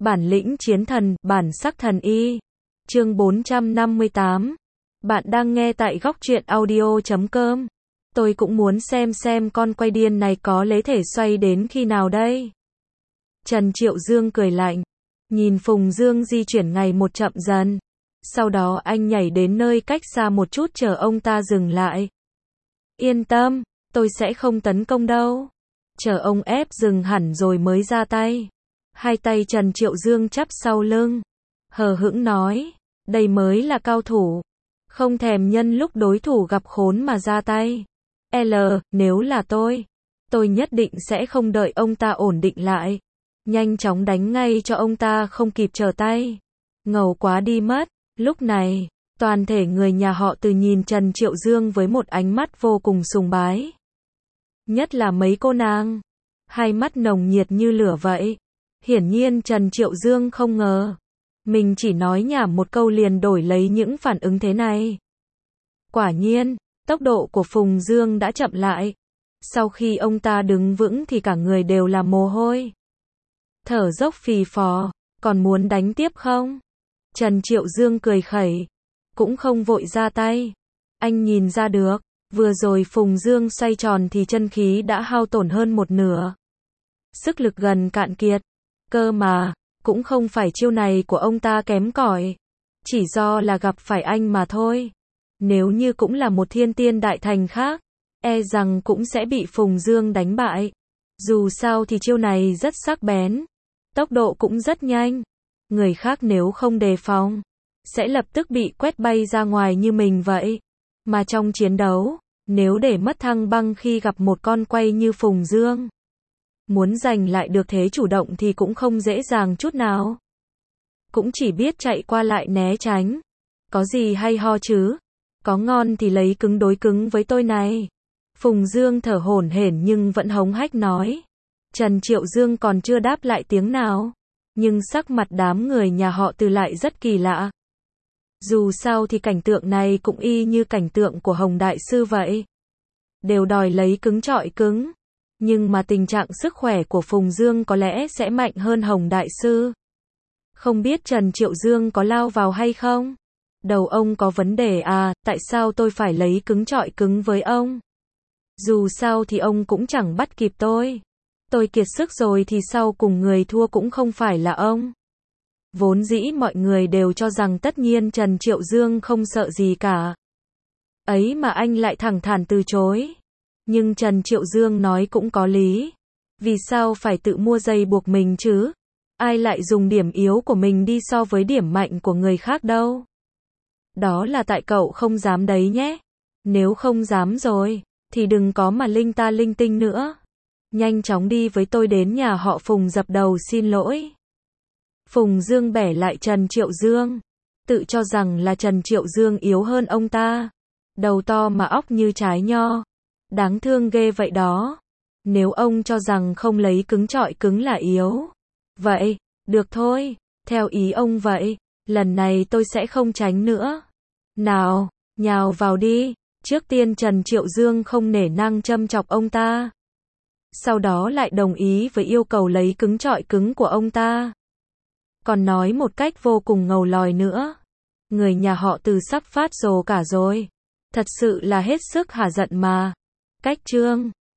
Bản lĩnh chiến thần, bản sắc thần y. Chương 458. Bạn đang nghe tại góc truyện audio.com. Tôi cũng muốn xem con quay điên này có lấy thể xoay đến khi nào đây. Trần Triệu Dương cười lạnh, nhìn Phùng Dương di chuyển ngày một chậm dần. Sau đó anh nhảy đến nơi cách xa một chút chờ ông ta dừng lại. Yên tâm, tôi sẽ không tấn công đâu. Chờ ông ép dừng hẳn rồi mới ra tay. Hai tay Trần Triệu Dương chắp sau lưng, hờ hững nói, đây mới là cao thủ, không thèm nhân lúc đối thủ gặp khốn mà ra tay. Nếu là tôi nhất định sẽ không đợi ông ta ổn định lại, nhanh chóng đánh ngay cho ông ta không kịp trở tay. Ngầu quá đi mất. Lúc này, toàn thể người nhà họ Từ nhìn Trần Triệu Dương với một ánh mắt vô cùng sùng bái. Nhất là mấy cô nàng, hai mắt nồng nhiệt như lửa vậy. Hiển nhiên Trần Triệu Dương không ngờ, mình chỉ nói nhảm một câu liền đổi lấy những phản ứng thế này. Quả nhiên, tốc độ của Phùng Dương đã chậm lại. Sau khi ông ta đứng vững thì cả người đều là mồ hôi. Thở dốc phì phò, còn muốn đánh tiếp không? Trần Triệu Dương cười khẩy, cũng không vội ra tay. Anh nhìn ra được, vừa rồi Phùng Dương xoay tròn thì chân khí đã hao tổn hơn một nửa. Sức lực gần cạn kiệt. Cơ mà, cũng không phải chiêu này của ông ta kém cỏi, chỉ do là gặp phải anh mà thôi. Nếu như cũng là một thiên tiên đại thành khác, rằng cũng sẽ bị Phùng Dương đánh bại. Dù sao thì chiêu này rất sắc bén, tốc độ cũng rất nhanh. Người khác nếu không đề phòng, sẽ lập tức bị quét bay ra ngoài như mình vậy. Mà trong chiến đấu, nếu để mất thăng băng khi gặp một con quay như Phùng Dương, muốn giành lại được thế chủ động thì cũng không dễ dàng chút nào. Cũng chỉ biết chạy qua lại né tránh. Có gì hay ho chứ? Có ngon thì lấy cứng đối cứng với tôi này. Phùng Dương thở hổn hển nhưng vẫn hống hách nói. Trần Triệu Dương còn chưa đáp lại tiếng nào, nhưng sắc mặt đám người nhà họ Từ lại rất kỳ lạ. Dù sao thì cảnh tượng này cũng y như cảnh tượng của Hồng Đại Sư vậy. Đều đòi lấy cứng chọi cứng. Nhưng mà tình trạng sức khỏe của Phùng Dương có lẽ sẽ mạnh hơn Hồng Đại Sư. Không biết Trần Triệu Dương có lao vào hay không? Đầu ông có vấn đề à, tại sao tôi phải lấy cứng chọi cứng với ông? Dù sao thì ông cũng chẳng bắt kịp tôi. Tôi kiệt sức rồi thì sau cùng người thua cũng không phải là ông. Vốn dĩ mọi người đều cho rằng tất nhiên Trần Triệu Dương không sợ gì cả. Ấy mà anh lại thẳng thắn từ chối. Nhưng Trần Triệu Dương nói cũng có lý. Vì sao phải tự mua dây buộc mình chứ? Ai lại dùng điểm yếu của mình đi so với điểm mạnh của người khác đâu? Đó là tại cậu không dám đấy nhé. Nếu không dám rồi, thì đừng có mà linh ta linh tinh nữa. Nhanh chóng đi với tôi đến nhà họ Phùng dập đầu xin lỗi. Phùng Dương bẻ lại Trần Triệu Dương, tự cho rằng là Trần Triệu Dương yếu hơn ông ta. Đầu to mà óc như trái nho. Đáng thương ghê vậy đó. Nếu ông cho rằng không lấy cứng chọi cứng là yếu, vậy, được thôi, theo ý ông vậy, lần này tôi sẽ không tránh nữa. Nào, nhào vào đi. Trước tiên Trần Triệu Dương không nể nang châm chọc ông ta, sau đó lại đồng ý với yêu cầu lấy cứng chọi cứng của ông ta. Còn nói một cách vô cùng ngầu lòi nữa. Người nhà họ Từ sắp phát rồ cả rồi. Thật sự là hết sức hả giận mà. Cách chương